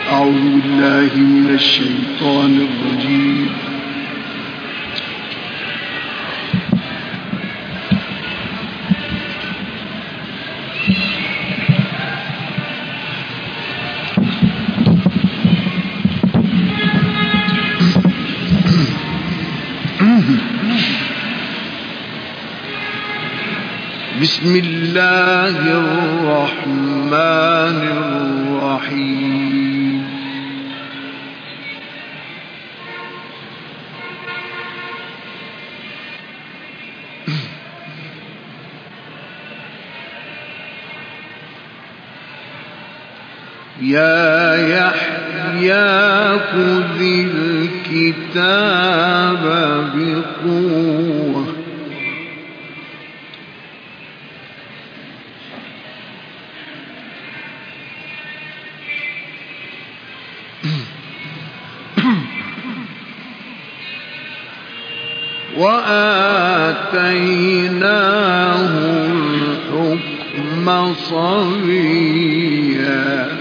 أعوذ بالله من الشيطان الرجيم. بسم الله الرحمن الرحيم. يا يحيى خذ الكتاب بقوة وآتيناه الحكم صبيا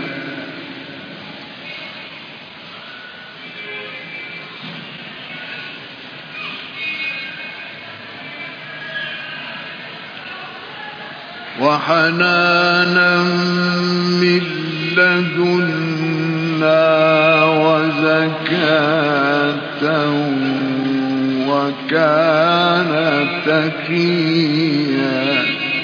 وحنانا من لدنا وزكاة وكان تقيا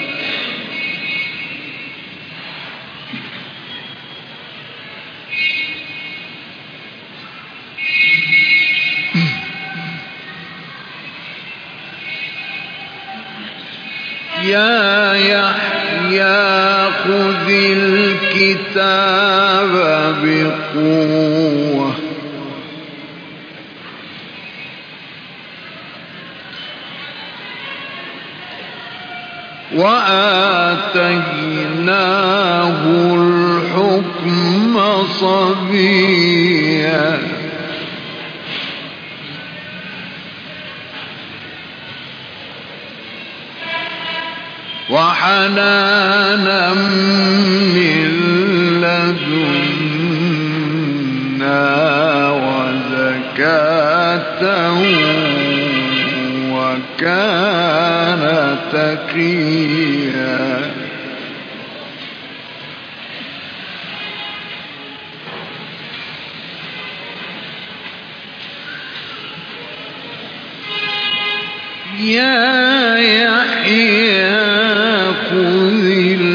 يا يحيى خذ الكتاب بقوة وآتيناه الحكم صبيا وحنانا من لدنا وزكاة وكان تقيا يا يحيى خذ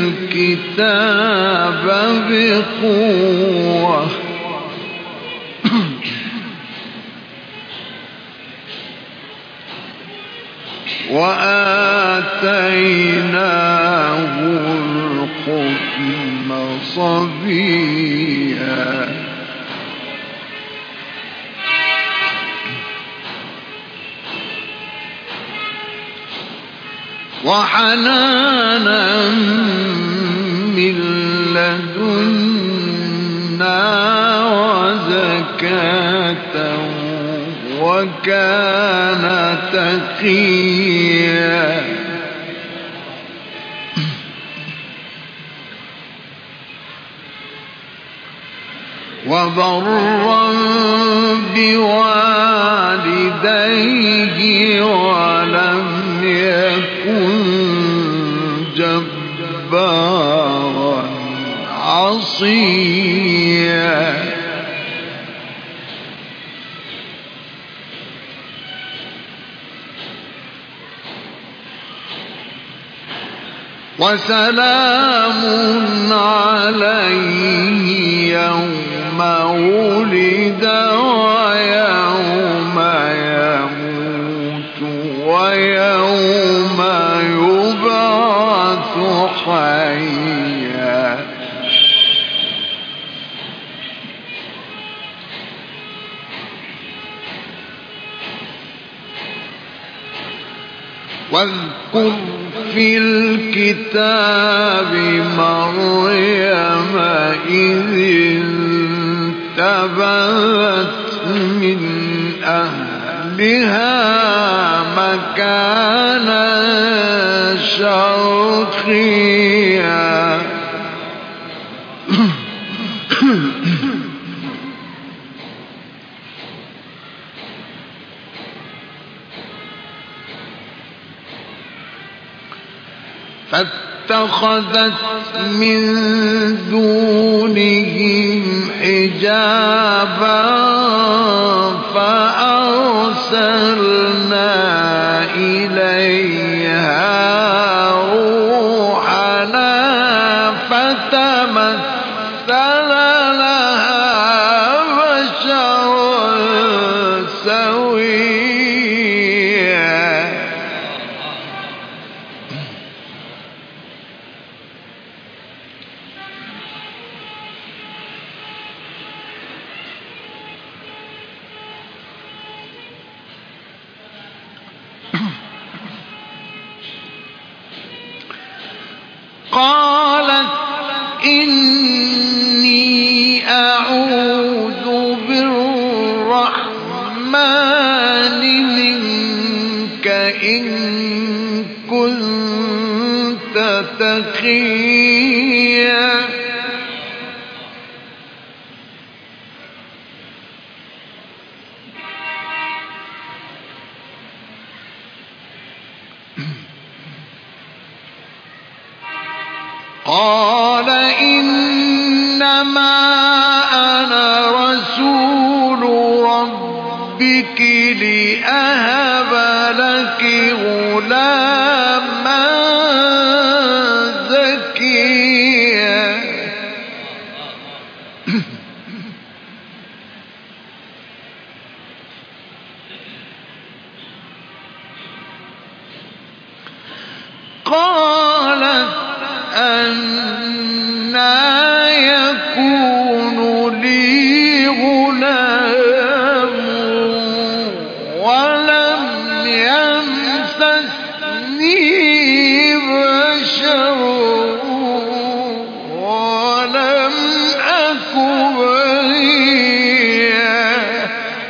الكتاب بقوة وآتيناه الحكم صبيا وحنانا من لدنا وزكاة وكان تقيا وبرا بوالديه ولم يكن جبارا عصيا وسلام عليه يوم ولد ويوم يموت ويوم يبعث حيا واذكر في الكتاب مريم إذ انتبذت من أهلها مكانا شرقيا فاتخذت من دونهم حجابا فأرسلنا إليها روحنا فتمثل لها بشرا سويا. قالت إني أعوذ بالرحمن منك إن كنت تقيا. قال إنما أنا رسول ربك لأهب لك غلاما زكيا. قالت أنى يكون لي غلام ولم يمسسني بشر ولم أك بغيا.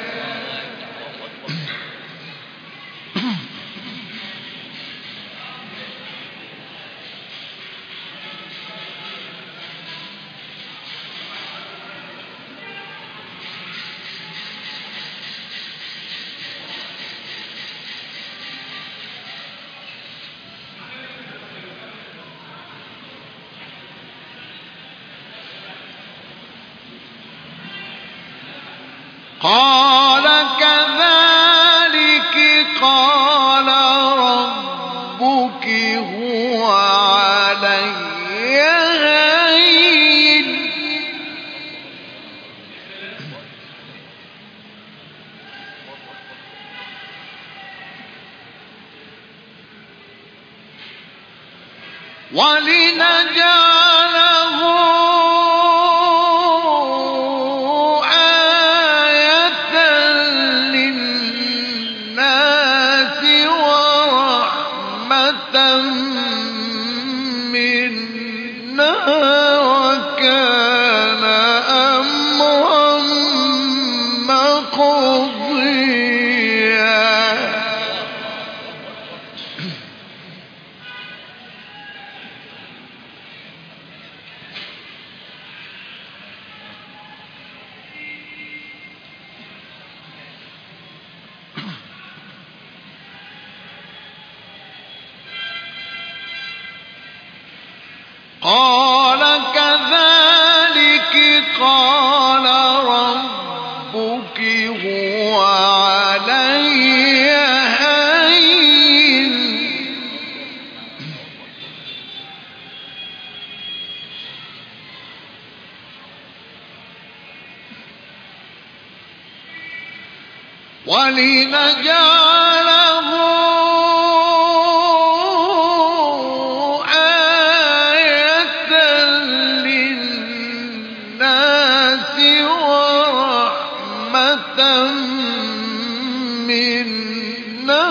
قال كذلك قال ربك هو علي هين. ولنجعله آية للناس ورحمة منا وكان أمرا مقضيا. قال كذلك قال ربك هو علي هين. ولنجعله آية للناس ورحمة منا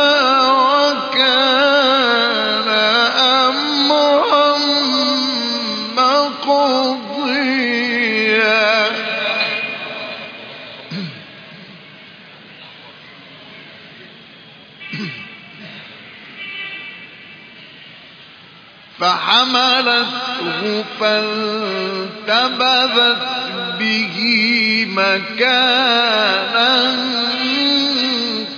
وكان أمرا مقضيا. فحملته فانتبذت به مكانا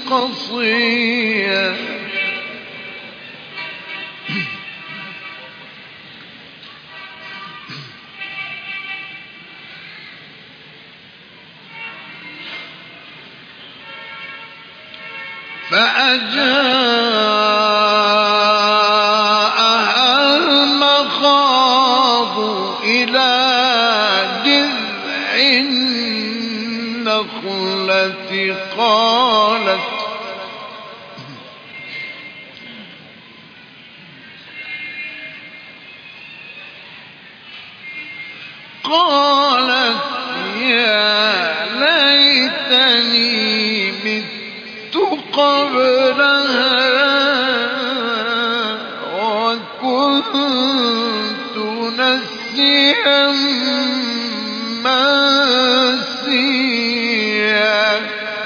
قصيا. فأجاءها المخاض إلى جذع النخلة قالت يا ليتني مت قبل هذا وكنت نسيا منسيا.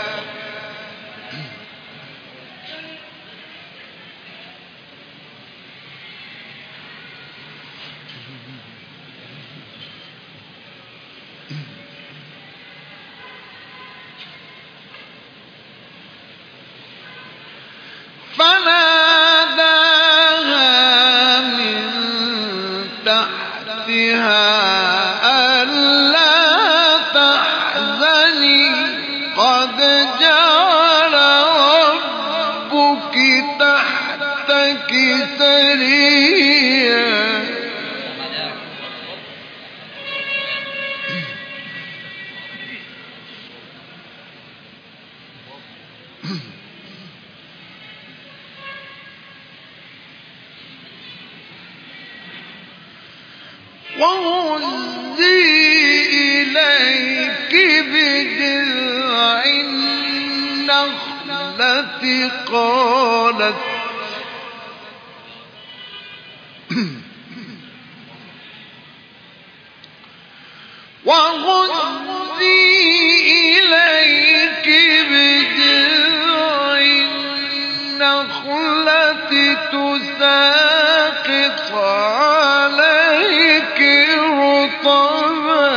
فناداها من تحتها ألا تحزني قد جعل ربك تحتك سريا. وهزي إليك بجذع النخلة قالت وهزي إليك بجذع النخلة تساقط عليك رطبا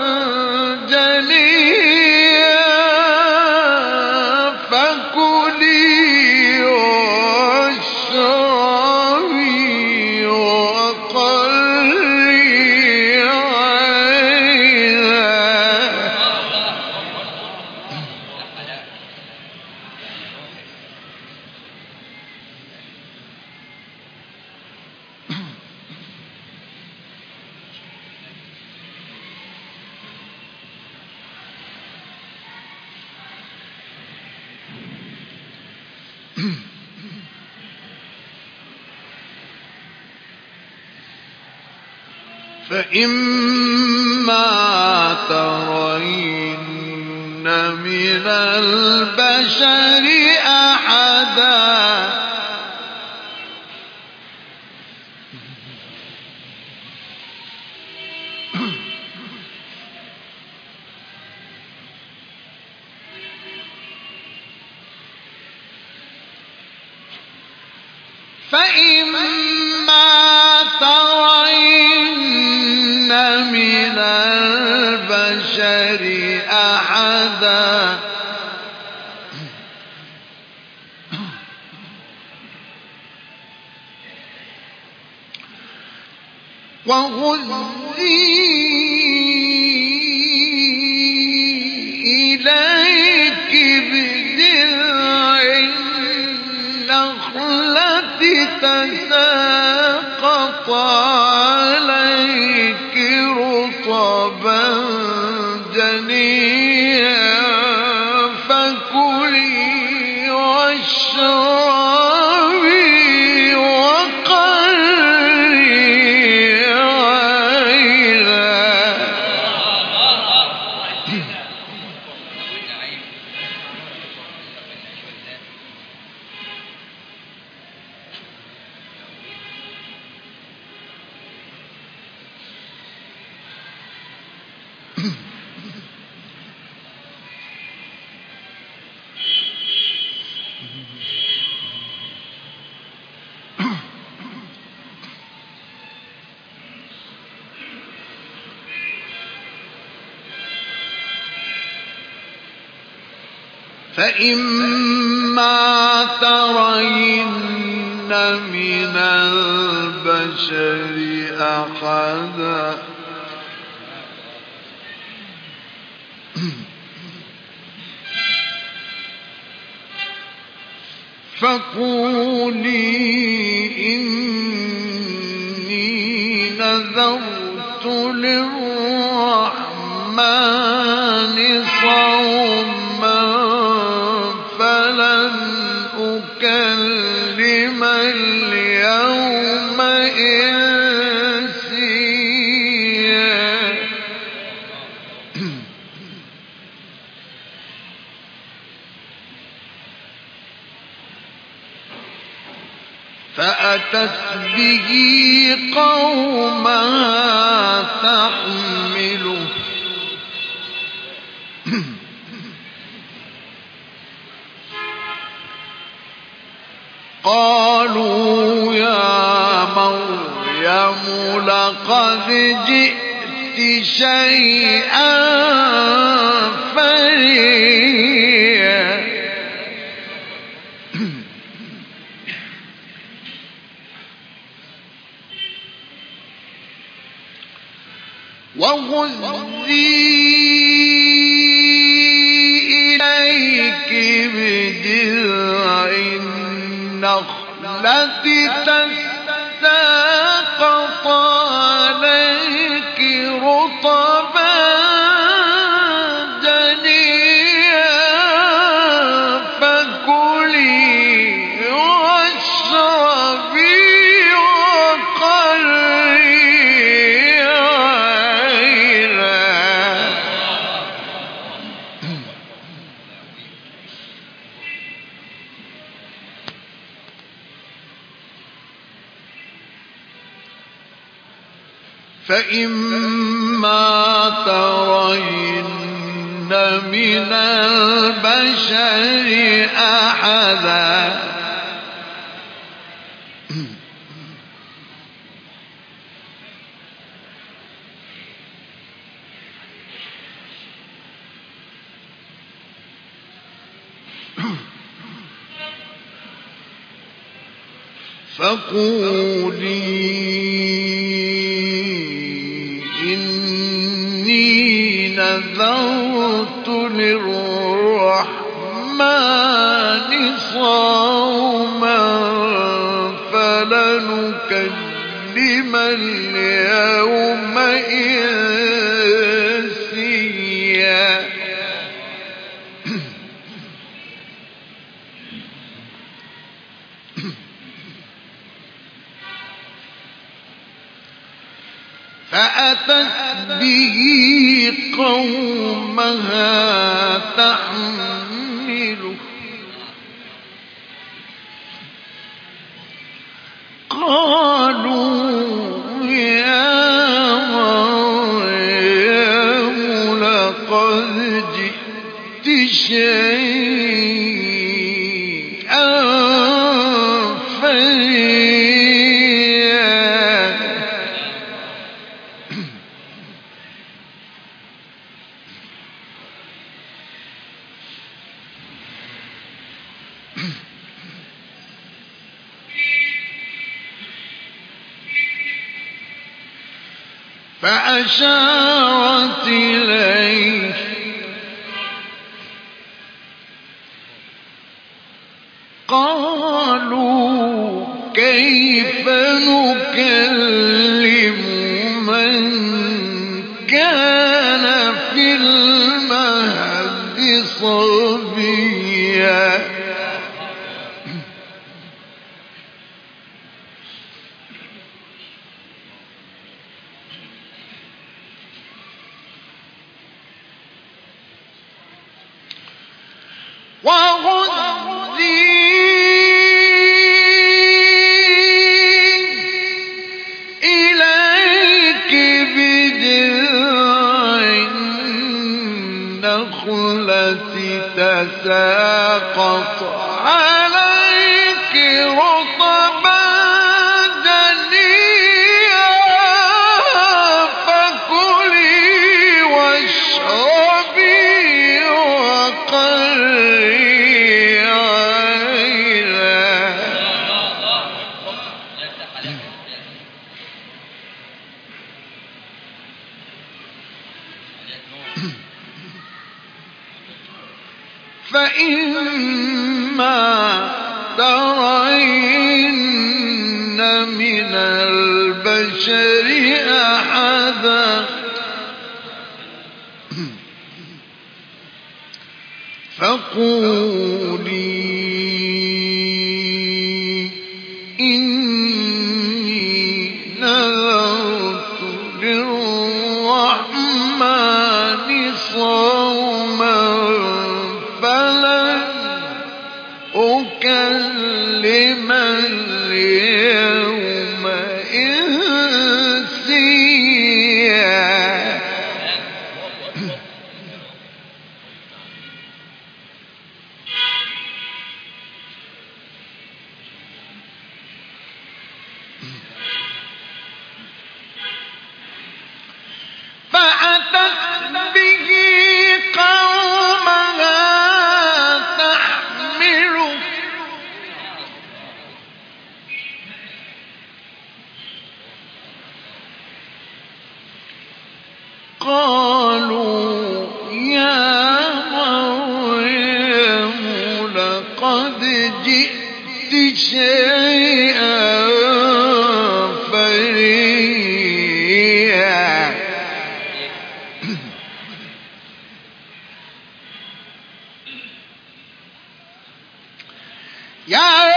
جنيا فكلي واشربي وقري عينا. فإما ترين من البشر أحدا فإما ترين من البشر أحدا وهزي إليك بجذع النخلة تساقط عليك رطبا جنيا فكلي واشربي وقري عينا. فإما ترين من البشر أحدا فقولي إني نذرت للرحمن صوما فلن أكلم اليوم إنسيا. فأتت به قومها تحمله قالوا يا مريم لقد جئت شيئا فريا. وهزي إليك بجذع النخلة تساقط عليك رطبا جنيا فكلي واشربي فإما ترين من البشر أحدا فقولي إني نذرت للرحمن صوما فلن أكلم اليوم إنسيا. فأتت به قومها تحمله قالوا يا مريم لقد جئت شيئا فريا. فأشارت إليه قالوا كيف نكلم من كان في المهد صبيا. وهزي إليك بجذع النخلة تساقط عليك رطبا جنيا فكلي واشربي وقري فإما ترين من البشر أحدا فقولي إني نذرت للرحمن صوما فلن أكلم اليوم إنسيا. فأتت به قومها تحمله قالوا يا مريم لقد جئت شيئا فريا. يا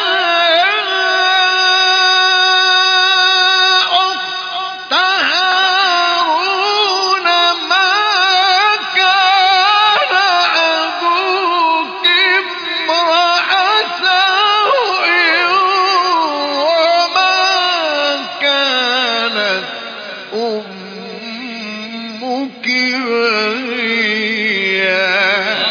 أخت هارون ما كان أبوك امرأ سوء وما كانت أمك بغيا.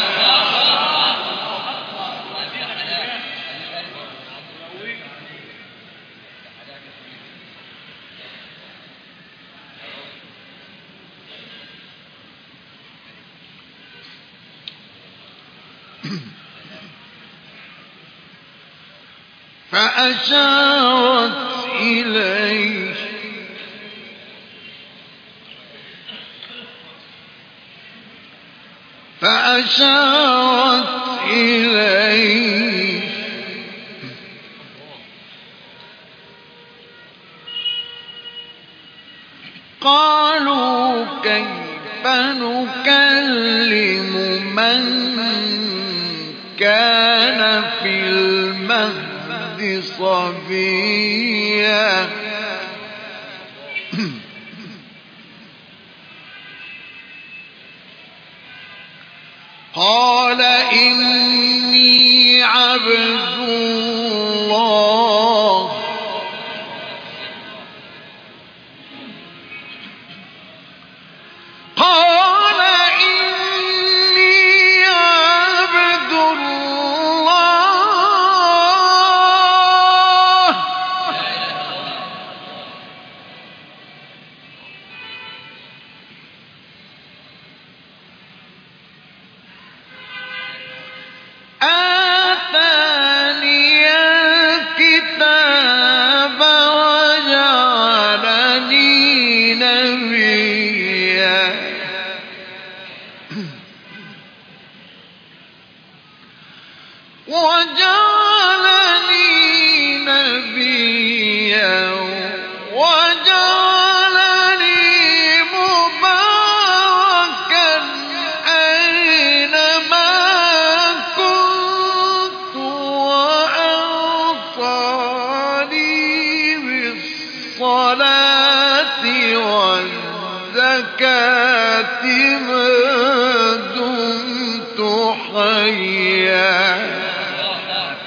فأشارت إليه قالوا كيف نكلم من كان في المهد صبيا. قال إني عبد الله وجعلني نبيا وجعلني مباركا أينما كنت وأوصاني بالصلاة والزكاة ما دمت حيا.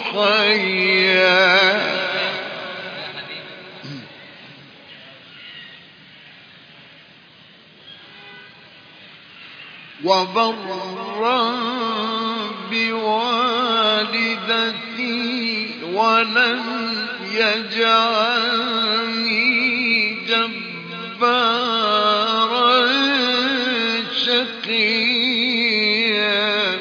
حيا وبرا بوالدتي ولم يجعلني جبارا شقيا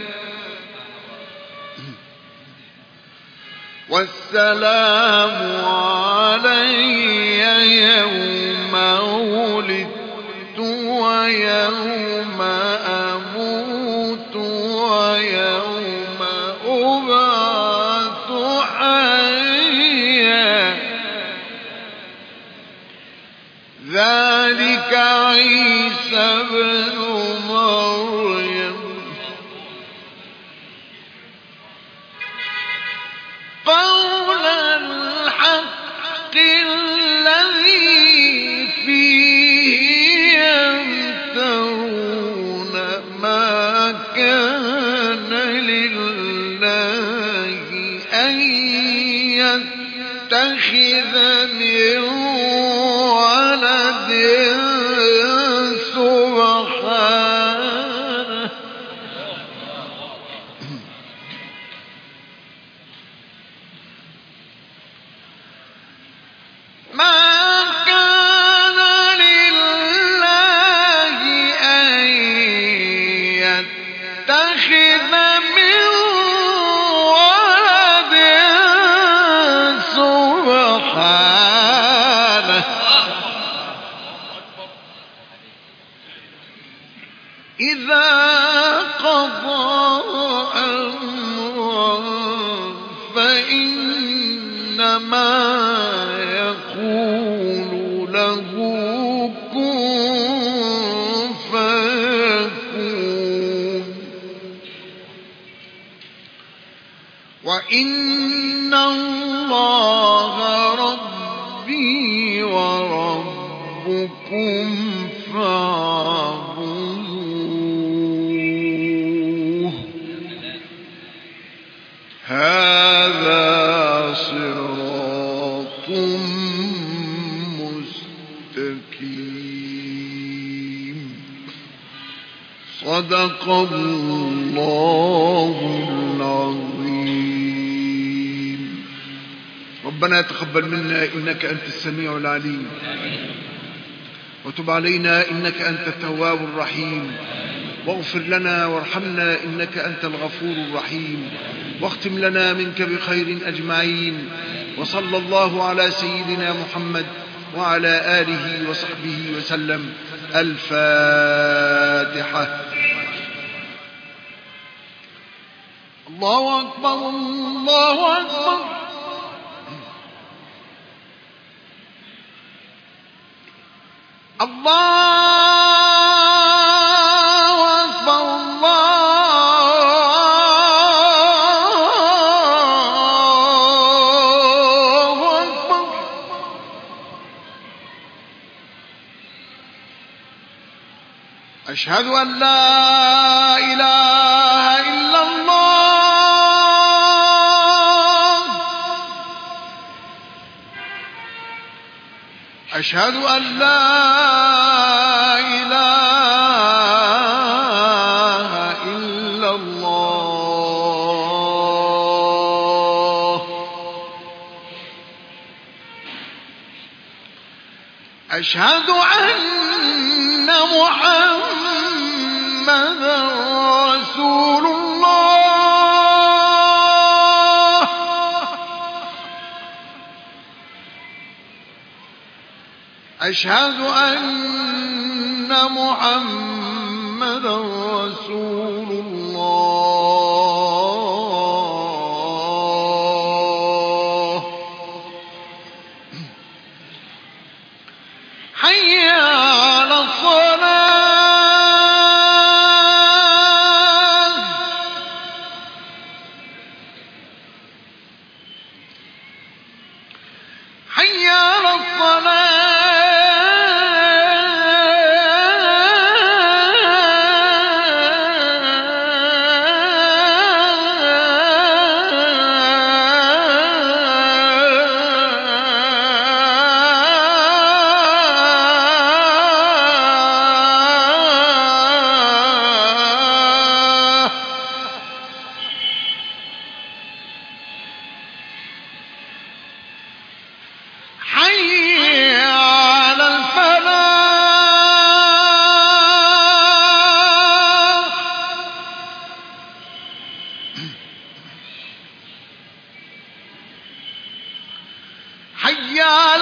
والسلام علي يوم ولدت ويوم أموت ويوم أبعث حيا ذلك عيسى بن مريم قول الحق الذي فيه يمترون ما كان لله أن يتخذ من ولد سبحانه ما كان لله أن يتخذ من ولد سبحانه إذا قضى أمرا فإنما يقول له كن فيكون وإن الله ربي وربكم فاعبدوه هذا صراط مستقيم صدق الله العظيم. ربنا تقبل منا إنك أنت السميع العليم وتب علينا إنك أنت التواب الرحيم واغفر لنا وارحمنا إنك أنت الغفور الرحيم واختم لنا منك بخير أجمعين وصلى الله على سيدنا محمد وعلى آله وصحبه وسلم. الفاتحة. الله أكبر الله أكبر الله أكبر الله أكبر أشهد أن لا إله إلا الله أشهد أن لا إله إلا الله أشهد أن محمدا رسول الله أشهد أن محمدا رسول الله حي على الصلاة حي على الصلاة يا